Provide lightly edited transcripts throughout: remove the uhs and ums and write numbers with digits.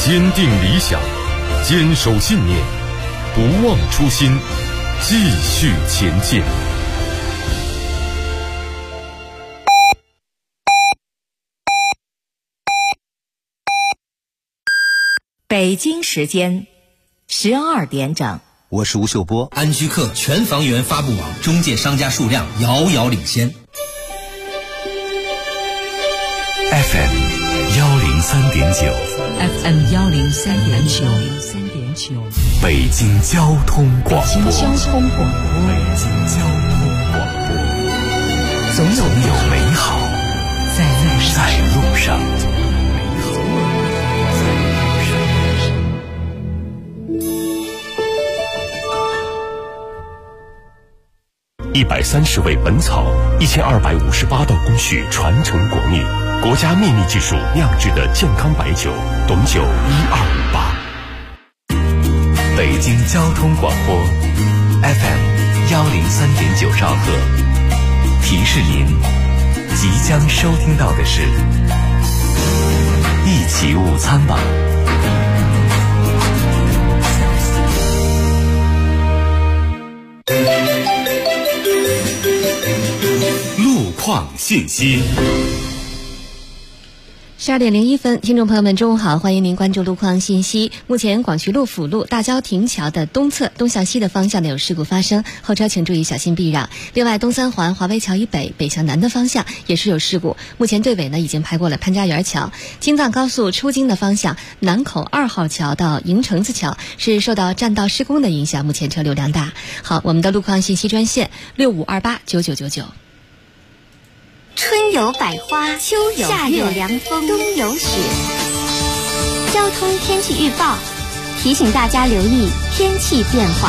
坚定理想，坚守信念，不忘初心，继续前进。 北京时间12点整， 我是吴秀波。 安居客全房源发布网中介商家数量遥遥领先。 FM 103.9 FM 103.9， 北京交通广播。总有美好在路上。130味本草，1258道工序传承国韵，国家秘密技术酿制的健康白酒，董酒1258。北京交通广播 FM 103.9兆赫，提示您即将收听到的是一起午餐吧。路况信息。 12点01分，听众朋友们，中午好，欢迎您关注路况信息。目前广渠路辅路大郊亭桥的东侧东向西的方向呢有事故发生，后车请注意小心避让。另外，东三环华威桥以北北向南的方向也是有事故，目前队尾呢已经排过了潘家园桥。京藏高速出京的方向，南口2号桥到营城子桥是受到占道施工的影响，目前车流量大。好，我们的路况信息专线65289999。 春有百花，秋有夏有凉风，冬有雪。交通天气预报提醒大家留意天气变化。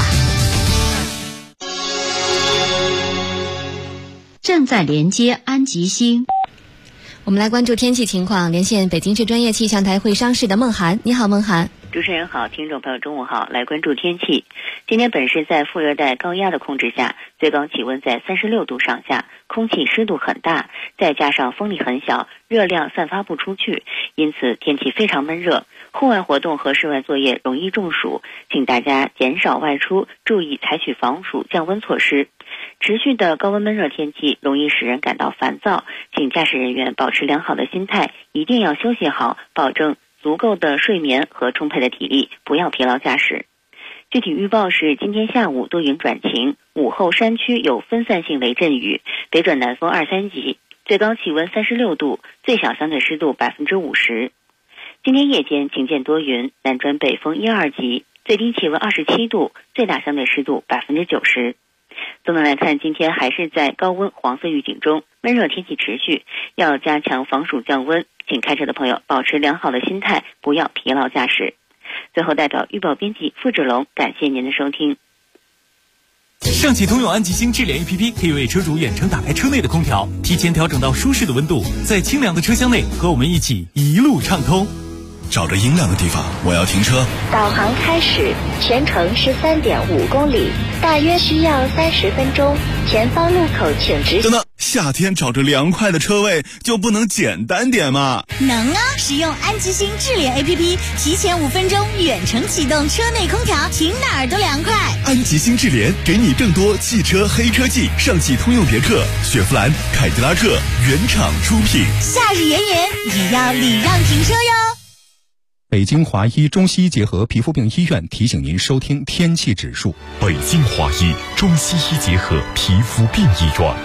正在连接安吉星。 我们来关注天气情况，连线北京市专业气象台会商室的孟涵。你好，孟涵。 主持人好，听众朋友中午好，来关注天气。今天本市在副热带高压的控制下，最高气温在36度上下，空气湿度很大，再加上风力很小，热量散发不出去，因此天气非常闷热，户外活动和室外作业容易中暑，请大家减少外出，注意采取防暑降温措施。持续的高温闷热天气容易使人感到烦躁，请驾驶人员保持良好的心态，一定要休息好，保证足够的睡眠和充沛的体力，不要疲劳驾驶。具体预报是今天下午多云转晴，午后山区有分散性雷阵雨，北转南风2-3级，最高气温36度，最小相对湿度50%。今天夜间晴间多云，南转北风1-2级，最低气温27度，最大相对湿度90%。总的来看，今天还是在高温黄色预警中，闷热天气持续，要加强防暑降温，请开车的朋友保持良好的心态，不要疲劳驾驶。最后代表预报编辑付志龙，感谢您的收听。 上汽通用安吉星智联 APP 可以为车主远程打开车内的空调，提前调整到舒适的温度，在清凉的车厢内和我们一起一路畅通。 找着阴凉的地方，我要停车。 导航开始，全程13.5公里，大约需要30分钟。前方路口请直行。 等等，夏天找着凉快的车位就不能简单点吗？ 能啊！使用安吉星智联 APP， 提前5分钟远程启动车内空调，停哪儿都凉快。 安吉星智联给你更多汽车黑科技，上汽通用别克、雪佛兰、凯迪拉克原厂出品。 夏日炎炎，也要礼让停车哟。 北京华医中西医结合皮肤病医院提醒您收听天气指数。 北京华医中西医结合皮肤病医院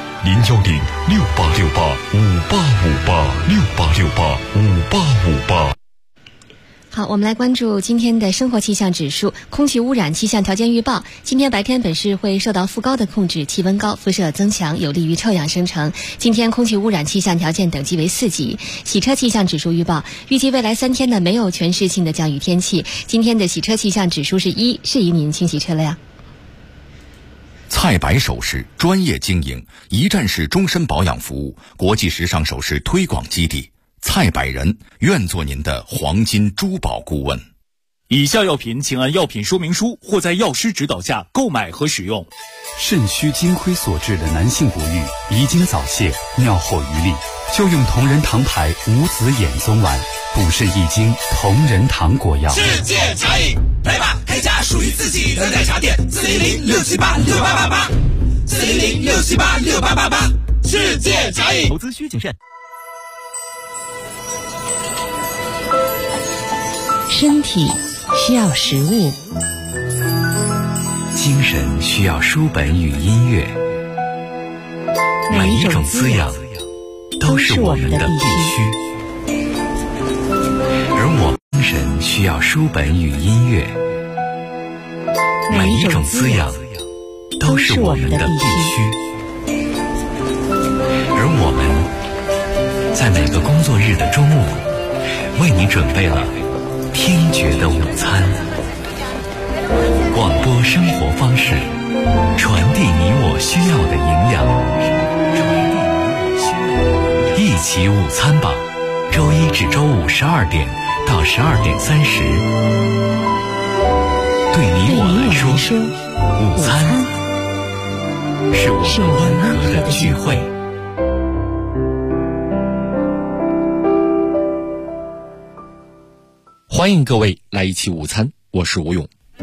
，0106868585858，68685858。 好，我们来关注今天的生活气象指数。空气污染气象条件预报，今天白天本市会受到副高的控制，气温高，辐射增强，有利于臭氧生成。今天空气污染气象条件等级为4级。洗车气象指数预报，预计未来3天呢没有全市性的降雨天气。今天的洗车气象指数是1，适宜您清洗车辆。 菜百首饰专业经营，一站式终身保养服务，国际时尚首饰推广基地。蔡百人愿做您的黄金珠宝顾问。 以下药品请按药品说明书或在药师指导下购买和使用。 肾虚金亏所致的男性不育、遗精早泄、尿后余力， 就用同仁堂牌无籽眼松丸，补肾益精，同仁堂果药。 世界茶饮，来吧，开家属于自己的奶茶店，400-678-6888，400-678-6888，世界茶饮。 投资需谨慎。 身体需要食物， 精神需要书本与音乐，每一种滋养都是我们的必须。而我精神需要书本与音乐，每一种滋养都是我们的必须。而我们在每个工作日的中午，为你准备了听觉的午餐。广播生活方式，传递你我需要的营养。一起午餐吧，周一至周五12点到12点30。对你我来说，午餐是我们温和的聚会。 欢迎各位来一起午餐，我是吴勇。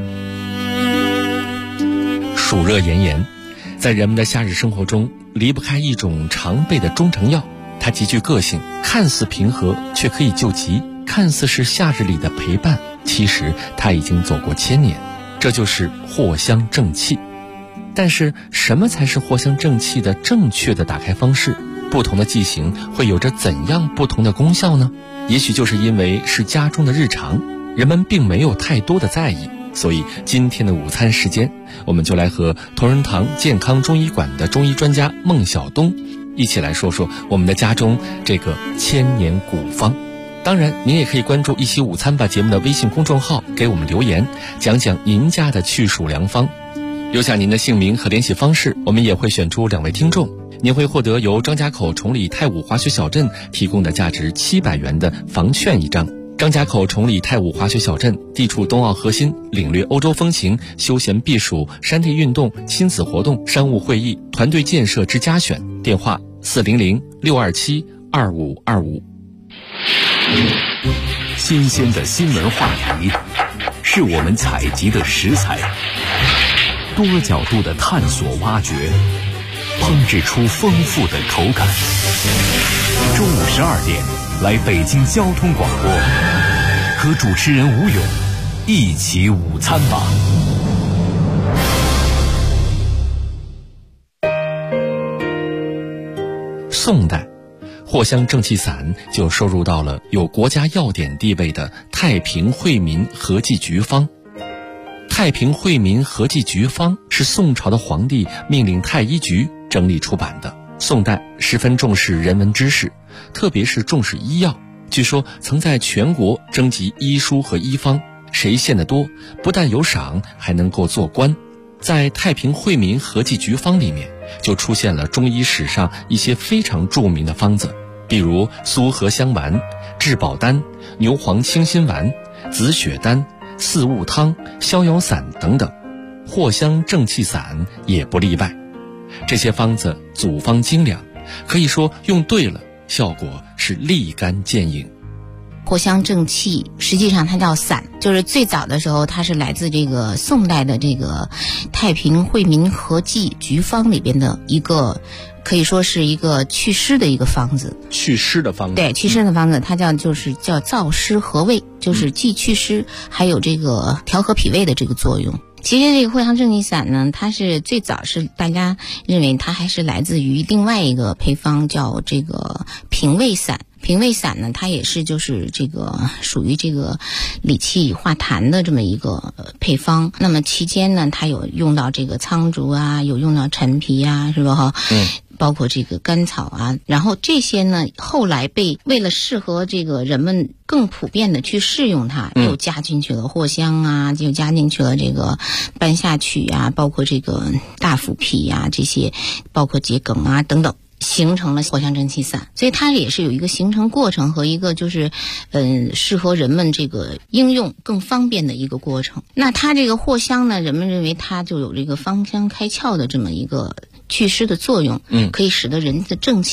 暑热炎炎，在人们的夏日生活中离不开一种常备的中成药，它极具个性，看似平和却可以救急，看似是夏日里的陪伴，其实它已经走过1000年，这就是藿香正气。但是什么才是藿香正气的正确的打开方式？不同的剂型会有着怎样不同的功效呢？也许就是因为是家中的日常，人们并没有太多的在意，所以今天的午餐时间，我们就来和同仁堂健康中医馆的中医专家孟晓东一起来说说我们的家中这个1000年古方。当然您也可以关注一起午餐吧节目的微信公众号，给我们留言，讲讲您家的祛暑良方，留下您的姓名和联系方式，我们也会选出2位听众，您会获得由张家口崇礼太武滑雪小镇提供的价值700元的房券1张。张家口崇礼太武滑雪小镇地处冬奥核心，领略欧洲风情，休闲避暑、山地运动、亲子活动、商务会议、团队建设之佳选。电话400-627-2525。 新鲜的新闻话题，是我们采集的食材，多角度的探索挖掘，烹制出丰富的口感。中午12点，来北京交通广播，和主持人吴勇一起午餐吧。 宋代，藿香正气散就收入到了有国家药典地位的《太平惠民合剂局方》。《太平惠民合剂局方》是宋朝的皇帝命令太医局整理出版的。宋代十分重视人文知识，特别是重视医药，据说曾在全国征集医书和医方，谁献得多，不但有赏，还能够做官。在《太平惠民合剂局方》里面，就出现了中医史上一些非常著名的方子，比如苏合香丸、治宝丹、牛黄清心丸、紫雪丹、四物汤、逍遥散等等，藿香正气散也不例外。这些方子组方精良，可以说用对了，效果是立竿见影。 藿香正气实际上它叫散，就是最早的时候它是来自这个宋代的这个太平惠民合剂局方里边的一个，可以说是一个祛湿的一个方子。 祛湿的方子， 对，祛湿的方子，它叫燥湿和胃，就是既祛湿还有这个调和脾胃的这个作用。其实这个藿香正气散呢，它是最早是大家认为它还是来自于另外一个配方，叫这个平胃散。平胃散呢，它也是就是这个属于这个理气化痰的这么一个配方。那么期间呢，它有用到这个苍术啊，有用到陈皮啊，是吧哈？包括这个甘草啊，然后这些呢，后来为了适合这个人们更普遍的去适用它，又加进去了藿香啊，就加进去了这个半夏曲啊，包括这个大附脾啊，这些包括桔梗啊等等，形成了藿香正气散。所以它也是有一个形成过程和一个就是适合人们这个应用更方便的一个过程。那它这个藿香呢，人们认为它就有这个芳香开窍的这么一个祛湿的作用，可以使得人的正气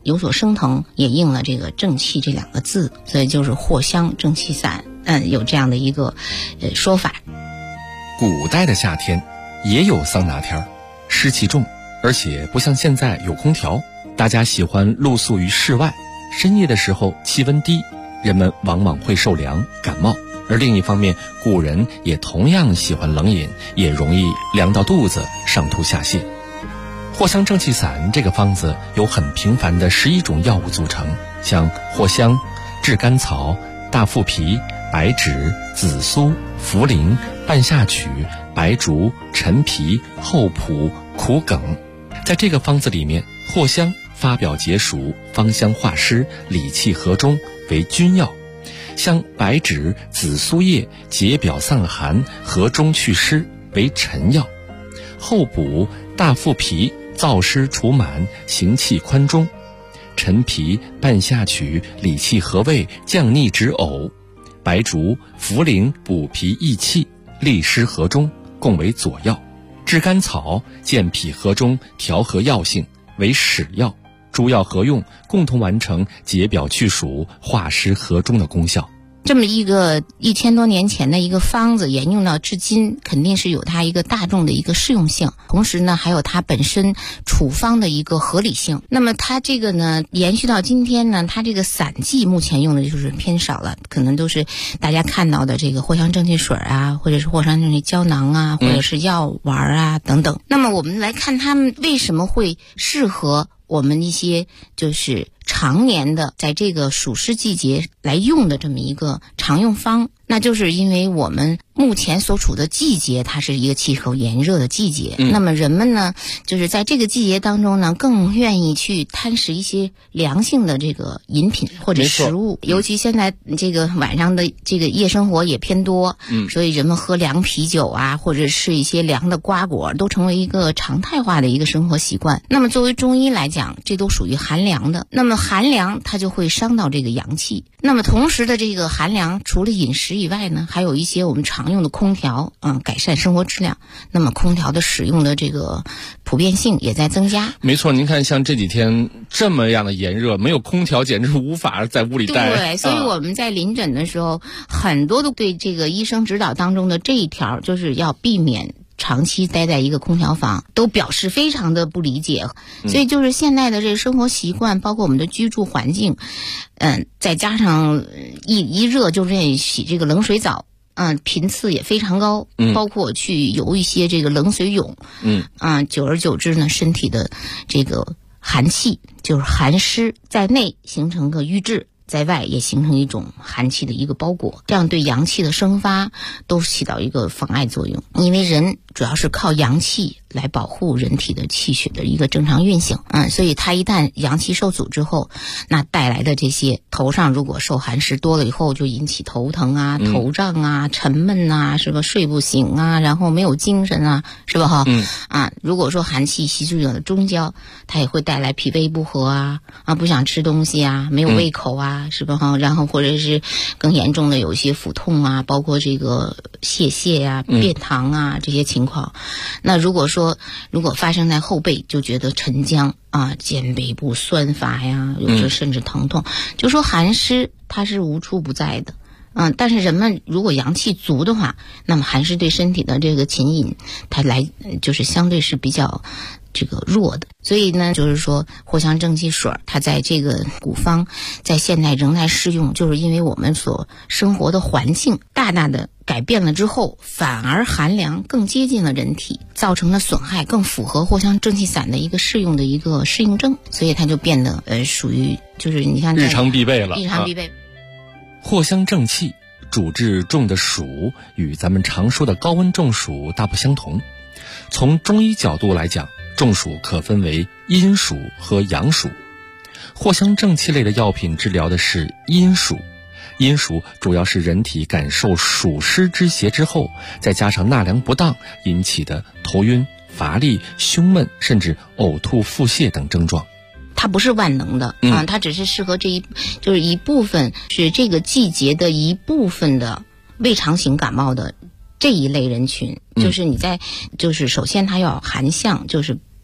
有所升腾，也应了这个正气这2个字，所以就是藿香正气散，有这样的一个说法。 古代的夏天也有桑拿天，湿气重，而且不像现在有空调，大家喜欢露宿于室外，深夜的时候气温低，人们往往会受凉感冒。而另一方面，古人也同样喜欢冷饮，也容易凉到肚子，上吐下泻。藿香正气散这个方子由很平凡的11种药物组成，像藿香、炙甘草、大附皮、白芷、紫苏、茯苓、半夏曲、白术、陈皮、厚朴、苦梗。在这个方子里面，藿香发表解暑，芳香化湿，理气和中，为君药；像白芷、紫苏叶解表散寒，和中祛湿，为臣药；厚朴、大附皮燥湿除螨，行气宽中；陈皮、半夏曲理气和胃，降逆止呕；白术、茯苓补脾益气，利湿和中，共为佐药；炙甘草健脾和中，调和药性，为使药。诸药合用，共同完成解表去暑、化湿和中的功效。 这么一个1000多年前的一个方子沿用到至今，肯定是有它一个大众的一个适用性，同时呢还有它本身处方的一个合理性。那么它这个呢延续到今天呢，它这个散剂目前用的就是偏少了，可能都是大家看到的这个藿香正气水啊，或者是藿香正气胶囊啊，或者是药丸啊等等。那么我们来看它们为什么会适合我们一些就是常年的在这个暑湿季节来用的这么一个常用方，那就是因为我们目前所处的季节它是一个气候炎热的季节，那么人们呢就是在这个季节当中呢更愿意去贪食一些凉性的这个饮品或者食物，尤其现在这个晚上的这个夜生活也偏多，所以人们喝凉啤酒啊，或者是一些凉的瓜果都成为一个常态化的一个生活习惯。那么作为中医来讲，这都属于寒凉的，那么寒凉它就会伤到这个阳气。那么同时的这个寒凉除了饮食以外呢，还有一些我们常用的空调，改善生活质量。那么空调的使用的这个普遍性也在增加。 没错，您看像这几天这么样的炎热，没有空调简直无法在屋里待。 对，所以我们在临诊的时候，很多都对这个医生指导当中的这一条，就是要避免长期待在一个空调房，都表示非常的不理解。所以就是现在的这个生活习惯，包括我们的居住环境，再加上一热就愿意洗这个冷水澡，频次也非常高，包括去游一些这个冷水泳，久而久之呢，身体的这个寒气就是寒湿在内形成个瘀滞，在外也形成一种寒气的一个包裹，这样对阳气的生发都起到一个妨碍作用。因为人主要是靠阳气来保护人体的气血的一个正常运行，所以它一旦阳气受阻之后，那带来的这些头上如果受寒湿多了以后，就引起头疼啊、头胀啊、沉闷啊，是吧？睡不醒啊，然后没有精神啊，是吧？如果说寒气袭入了中焦，它也会带来脾胃不和啊，不想吃东西啊，没有胃口啊，是吧？然后或者是更严重的有一些腹痛啊，包括这个泄啊、便溏啊这些情况。那如果发生在后背，就觉得沉僵啊，肩背部酸乏呀，有时甚至疼痛，就说寒湿它是无处不在的。但是人们如果阳气足的话，那么寒湿对身体的这个侵引，它来就是相对是比较这个弱的。所以呢，就是说藿香正气水它在这个古方在现代仍然适用，就是因为我们所生活的环境大大的改变了之后，反而寒凉更接近了人体，造成的损害更符合藿香正气散的一个适用的一个适应症，所以它就变得属于就是你看日常必备了， 日常必备。 藿香正气主治中的暑，与咱们常说的高温中暑大不相同。从中医角度来讲，中暑可分为阴暑和阳暑。藿香正气类的药品治疗的是阴暑，阴暑主要是人体感受暑湿之邪之后，再加上纳凉不当引起的头晕、乏力、胸闷，甚至呕吐、腹泻等症状。 它不是万能的它只是适合就是一部分是这个季节的一部分的胃肠型感冒的这一类人群，就是你在就是首先它要寒象，就是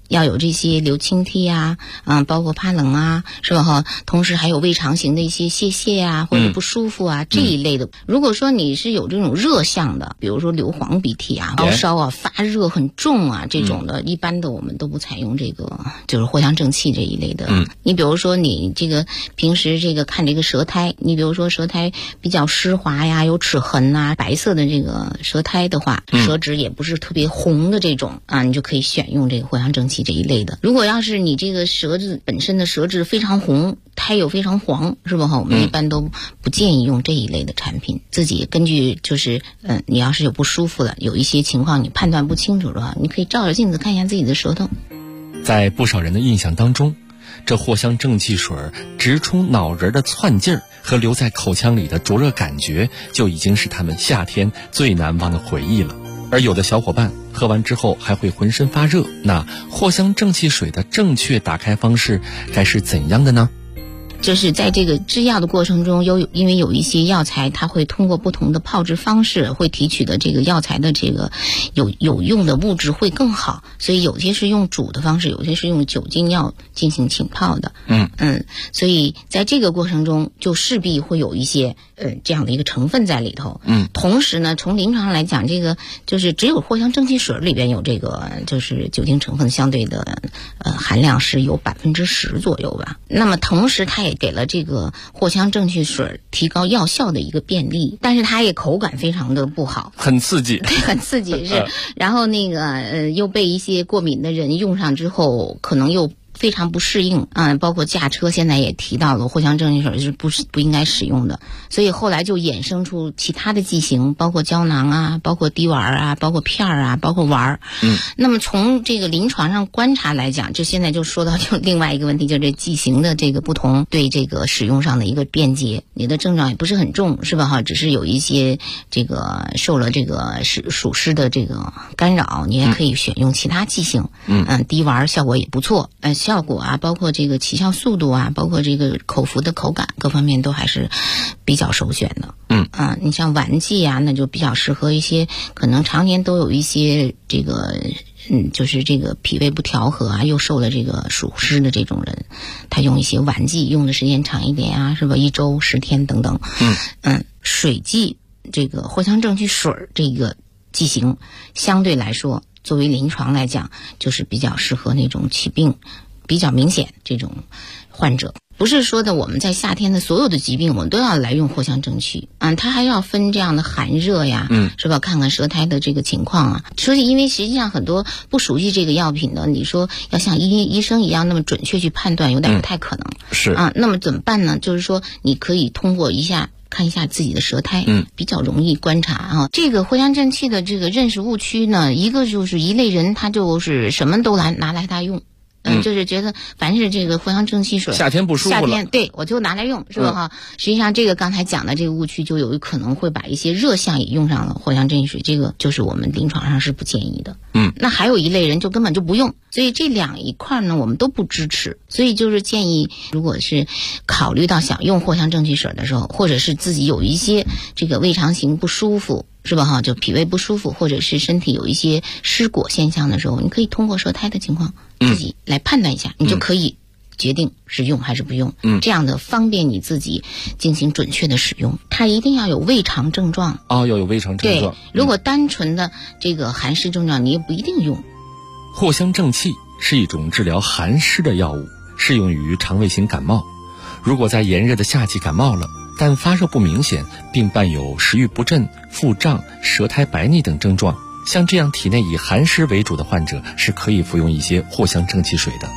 要有这些流清涕啊，包括怕冷啊，是吧哈？同时还有胃肠型的一些泄泻啊，或者不舒服啊，这一类的。如果说你是有这种热象的，比如说流黄鼻涕啊、高烧啊、发热很重啊这种的，一般的我们都不采用这个就是藿香正气这一类的。你比如说你这个平时这个看这个舌苔，你比如说舌苔比较湿滑呀，有齿痕啊，白色的这个舌苔的话，舌质也不是特别红的这种啊，你就可以选用这个藿香正气这一类的。如果要是你这个舌质本身的舌质非常红，苔有非常黄，是吧哈？我们一般都不建议用这一类的产品。自己根据就是你要是有不舒服的，有一些情况你判断不清楚的话，你可以照着镜子看一下自己的舌头。 在不少人的印象当中，这藿香正气水直冲脑仁的窜劲儿和留在口腔里的灼热感觉，就已经是他们夏天最难忘的回忆了。而有的小伙伴喝完之后还会浑身发热，那藿香正气水的正确打开方式该是怎样的呢？ 就是在这个制药的过程中，因为有一些药材它会通过不同的泡制方式，会提取的这个药材的这个有用的物质会更好，所以有些是用煮的方式，有些是用酒精药进行浸泡的。所以在这个过程中就势必会有一些这样的一个成分在里头。同时呢，从临床上来讲，这个就是只有藿香正气水里边有这个就是酒精成分相对的含量是有10%左右吧。那么同时它也给了这个藿香正气水提高药效的一个便利，但是它也口感非常的不好， 很刺激， 对，很刺激是。然后那个又被一些过敏的人用上之后，可能又非常不适应包括驾车现在也提到了藿香正气水是不应该使用的，所以后来就衍生出其他的剂型，包括胶囊啊，包括滴丸啊，包括片儿啊，包括丸儿。那么从这个临床上观察来讲，就现在就说到就另外一个问题，就是这剂型的这个不同对这个使用上的一个便捷，你的症状也不是很重，是吧哈？只是有一些这个受了这个暑湿的这个干扰，你也可以选用其他剂型。滴丸效果也不错，效果啊，包括这个起效速度啊，包括这个口服的口感各方面都还是比较首选的。你像丸剂啊，那就比较适合一些可能常年都有一些这个就是这个脾胃不调和啊，又受了这个暑湿的这种人，他用一些丸剂用的时间长一点啊，是吧？1周10天等等。水剂这个藿香正气水这个剂型相对来说作为临床来讲就是比较适合那种起病比较明显这种患者。不是说的我们在夏天的所有的疾病我们都要来用藿香正气它还要分这样的寒热呀，是吧？看看舌苔的这个情况啊。所以因为实际上很多不熟悉这个药品的，你说要像医生一样那么准确去判断，有点不太可能。 是那么怎么办呢？就是说你可以通过看一下自己的舌苔，比较容易观察啊。这个藿香正气的这个认识误区呢，一个就是一类人他就是什么都拿来他用。就是觉得凡是这个藿香正气水夏天不舒服了， 夏天对我就拿来用，是吧哈？实际上这个刚才讲的这个误区就有可能会把一些热象也用上了藿香正气水，这个就是我们临床上是不建议的。那还有一类人就根本就不用，所以这一块呢我们都不支持。所以就是建议，如果是考虑到想用藿香正气水的时候，或者是自己有一些这个胃肠型不舒服，是吧哈？就脾胃不舒服，或者是身体有一些湿果现象的时候，你可以通过舌苔的情况自己来判断一下，你就可以决定是用还是不用。这样的方便你自己进行准确的使用。它一定要有胃肠症状要有胃肠症状。 对，如果单纯的这个寒湿症状，你也不一定用。 藿香正气是一种治疗寒湿的药物，适用于肠胃型感冒。如果在炎热的夏季感冒了，但发热不明显，并伴有食欲不振、腹胀、舌苔白腻等症状，像这样体内以寒湿为主的患者是可以服用一些藿香正气水的。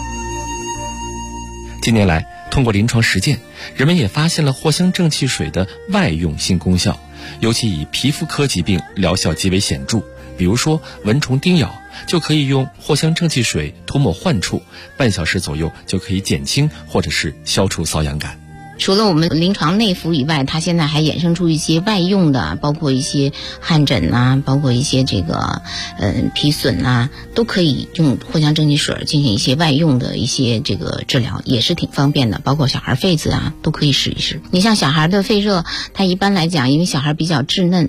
近年来，通过临床实践，人们也发现了藿香正气水的外用性功效，尤其以皮肤科疾病疗效极为显著。比如说蚊虫叮咬，就可以用藿香正气水涂抹患处，半小时左右就可以减轻或者是消除瘙痒感。 除了我们临床内服以外，它现在还衍生出一些外用的，包括一些汗疹啊，包括一些这个皮损啊，都可以用藿香正气水进行一些外用的一些这个治疗，也是挺方便的。包括小孩痱子啊，都可以试一试。你像小孩的肺热，它一般来讲，因为小孩比较稚嫩，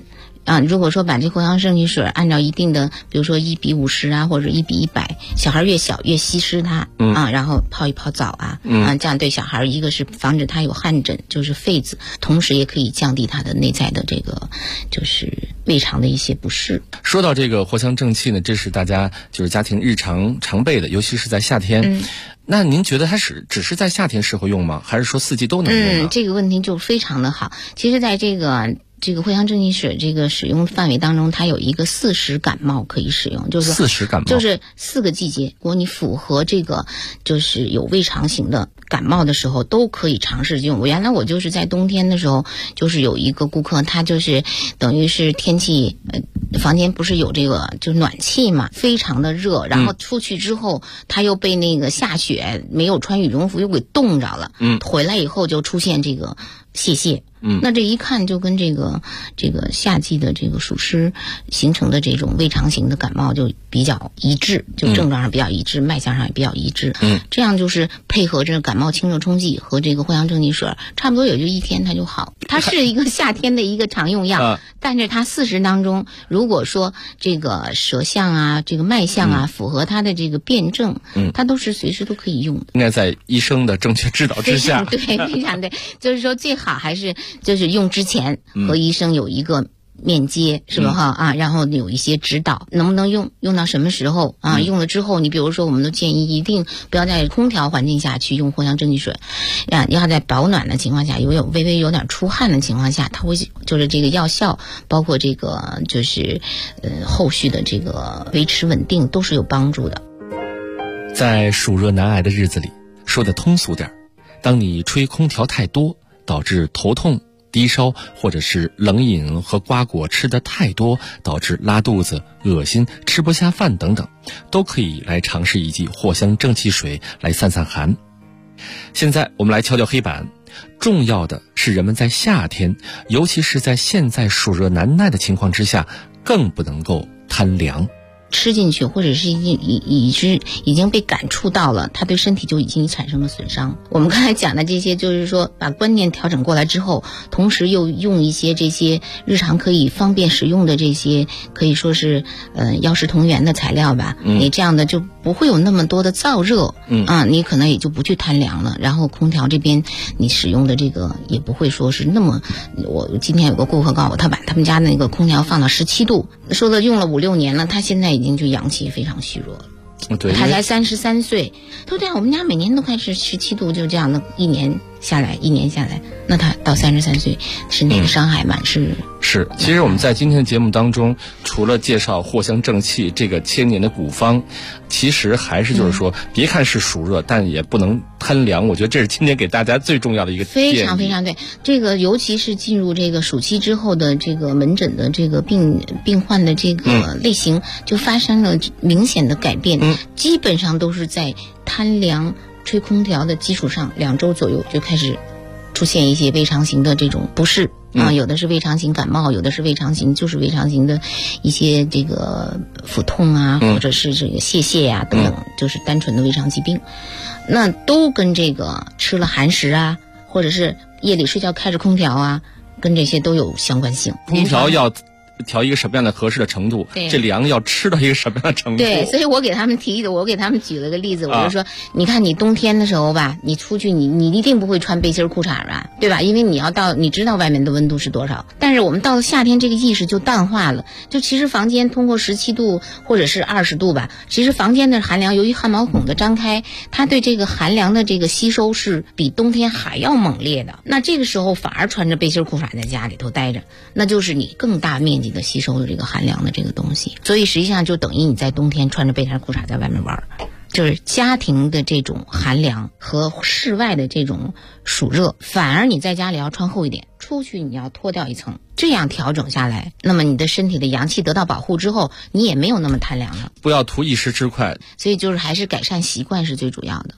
如果说把这藿香正气水按照一定的，比如说1:50啊，或者1:100，小孩越小越稀释它，然后泡一泡澡啊，这样对小孩一个是防止他有汗疹，就是痱子，同时也可以降低他的内在的这个就是胃肠的一些不适。 说到这个藿香正气呢，这是大家就是家庭日常常备的，尤其是在夏天。那您觉得它只是在夏天适合用吗？还是说四季都能用呢？ 这个问题就非常的好。其实在这个藿香正气水这个使用范围当中，它有一个40感冒可以使用，就是 40感冒， 就是4个季节，如果你符合这个就是有胃肠型的感冒的时候，都可以尝试用。原来我就是在冬天的时候，就是有一个顾客，他就是等于是天气房间不是有这个就是暖气嘛，非常的热，然后出去之后他又被那个下雪，没有穿羽绒服又给冻着了，回来以后就出现这个泄。那这一看就跟这个夏季的这个暑湿形成的这种胃肠型的感冒就比较一致，就症状上比较一致，脉象上也比较一致。这样就是配合这感冒清热冲剂和这个藿香正气水，差不多也就1天它就好。它是一个夏天的一个常用药，但是它40当中，如果说这个舌象啊、这个脉象啊符合它的这个辩证，它都是随时都可以用的。 应该在医生的正确指导之下。 对，非常对，就是说最好还是就是用之前和医生有一个面接，是吧然后有一些指导，能不能用到什么时候用了之后，你比如说我们都建议一定不要在空调环境下去用藿香正气水，要在保暖的情况下，微微有点出汗的情况下，它会就是这个药效，包括这个就是后续的这个维持稳定都是有帮助的。 在暑热难挨的日子里，说的通俗点，当你吹空调太多，导致头痛、低烧，或者是冷饮和瓜果吃的太多，导致拉肚子、恶心、吃不下饭等等，都可以来尝试一剂藿香正气水来散散寒。现在我们来敲敲黑板，重要的是人们在夏天，尤其是在现在暑热难耐的情况之下，更不能够贪凉。 吃进去或者是已经被感触到了，它对身体就已经产生了损伤。我们刚才讲的这些就是说把观念调整过来之后，同时又用一些这些日常可以方便使用的这些可以说是药食同源的材料吧，你这样的就不会有那么多的燥热，你可能也就不去贪凉了。然后空调这边你使用的这个也不会说是那么，我今天有个顾客告诉我，他把他们家那个空调放到17度，说了用了5-6年了，他现在已经就阳气非常虚弱了。 对， 他才33岁，他说这样我们家每年都开始17度，就这样的一年下来，那他到33岁身体的伤害满是。 其实我们在今天的节目当中，除了介绍藿香正气这个1000年的古方，其实还是就是说，别看是暑热，但也不能贪凉。我觉得这是今天给大家最重要的一个建议。 非常非常对，这个尤其是进入这个暑期之后的这个门诊的这个病患的这个类型，就发生了明显的改变，基本上都是在贪凉吹空调的基础上，2周左右就开始出现一些胃肠型的这种不适。有的是胃肠型感冒，有的是胃肠型的一些这个腹痛啊，或者是这个泄呀等等，就是单纯的胃肠疾病。那都跟这个吃了寒食啊，或者是夜里睡觉开着空调啊，跟这些都有相关性。 空调要调一个什么样的合适的程度，这凉要吃到一个什么样的程度。 对，所以我给他们举了个例子，我就说，你看你冬天的时候吧，你出去你一定不会穿背心裤衩吧，对吧？因为你知道外面的温度是多少。但是我们到了夏天，这个意识就淡化了，就其实房间通过17度或者是20度吧，其实房间的寒凉，由于汗毛孔的张开，它对这个寒凉的这个吸收是比冬天还要猛烈的。那这个时候反而穿着背心裤衩在家里头待着，那就是你更大面积的吸收的这个寒凉的这个东西，所以实际上就等于你在冬天穿着背心裤衩在外面玩，就是家庭的这种寒凉和室外的这种暑热，反而你在家里要穿厚一点，出去你要脱掉一层，这样调整下来，那么你的身体的阳气得到保护之后，你也没有那么贪凉了。 不要图一时之快， 所以就是还是改善习惯是最主要的。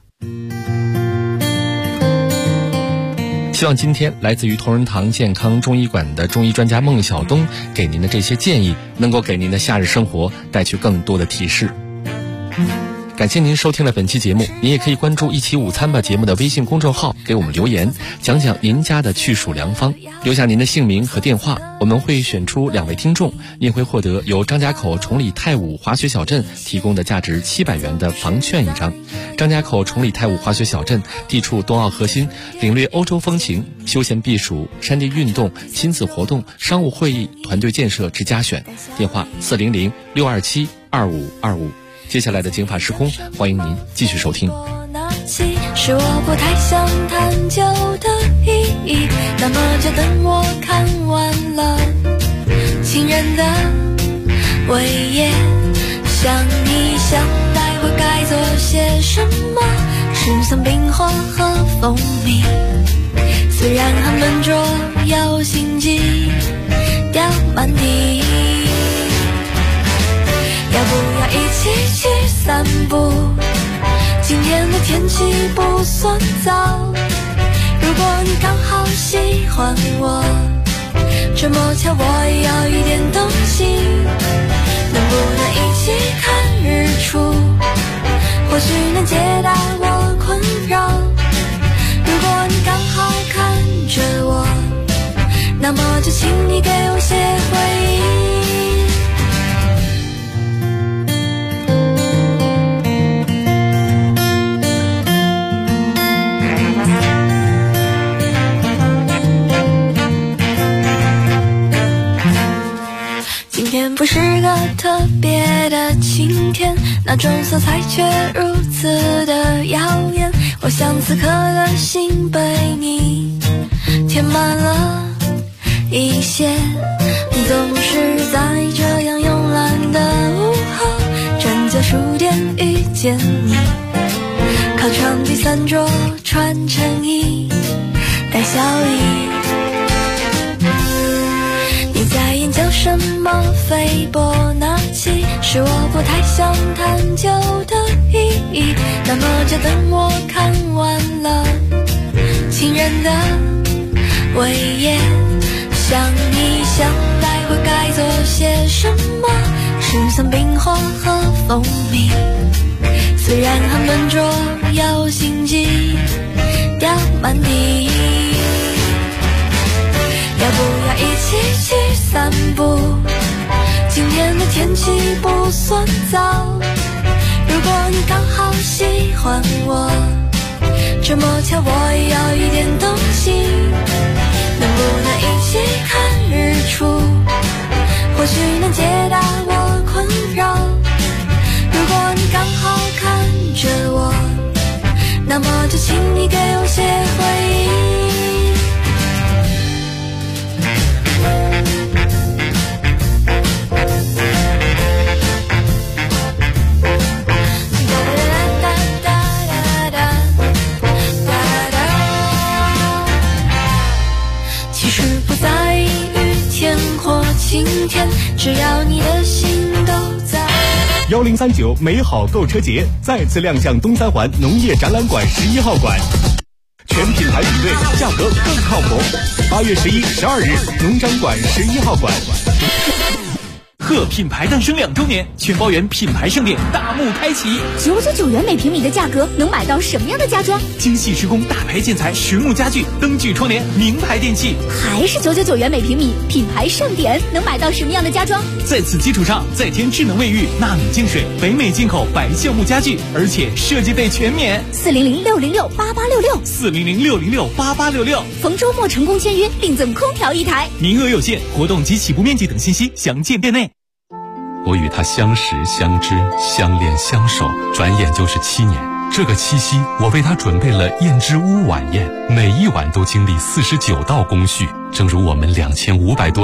希望今天来自于同仁堂健康中医馆的中医专家孟晓东给您的这些建议，能够给您的夏日生活带去更多的提示。 感谢您收听了本期节目，您也可以关注一起午餐吧节目的微信公众号，给我们留言，讲讲您家的去暑良方，留下您的姓名和电话，我们会选出2位听众，您会获得由张家口崇礼太武滑雪小镇提供的价值700元的房券1张。张家口崇礼太武滑雪小镇地处冬奥核心，领略欧洲风情，休闲避暑、山地运动、亲子活动、商务会议、团队建设之佳选。电话400-627-2525。接下来的警法时空，欢迎您继续收听。 是我不太想探究的意义，那么就等我看完了情人的尾页，想一想待会该做些什么，是送冰火和蜂蜜，虽然很笨拙又心机掉满地，要不要一起去散步？今天的天气不算糟，如果你刚好喜欢我，这么巧我也要一点东西，能不能一起看日出？或许能解答我困扰。如果你刚好看着我，那么就请你给我些回忆。今天不是个特别的晴天，那种色彩却如此的耀眼，我想此刻的心被你填满了一些，总是在这样慵懒的午后，转角书店遇见你，靠窗第3桌穿衬衣带笑意，你在研究什么斐波那契，是我不太想探究的意义，那么就等我看完了情人的尾页，想一想待会该做些什么，是送冰火和蜂蜜，虽然很笨拙又心机掉满地，要不要一起去散步？今天的天气不算糟，如果你刚好喜欢我，这么巧我也要一点东西，能不能一起看日出？或许能解答我困扰。如果你刚好看着我，那么就请你给我些回忆。今天只要你的心都在。 1039美好购车节再次亮相东三环农业展览馆11号馆，全品牌比对，价格更靠谱。8月11、12日，农展馆11号馆。 贺品牌诞生2周年，全包园品牌盛典大幕开启。 999元每平米的价格，能买到什么样的家装？ 精细施工、大牌建材、实木家具、灯具窗帘、名牌电器。 还是999元每平米，品牌盛典能买到什么样的家装？ 在此基础上，再添智能卫浴、纳米净水、北美进口白橡木家具，而且设计费全免。 400-606-8866，400-606-8866。逢周末成功签约，另赠空调1台， 名额有限，活动及起步面积等信息详见店内。 我与他相识、相知、相恋、相守，转眼就是7年。这个七夕，我为他准备了燕之屋晚宴，每一晚都经历49道工序，正如我们2500多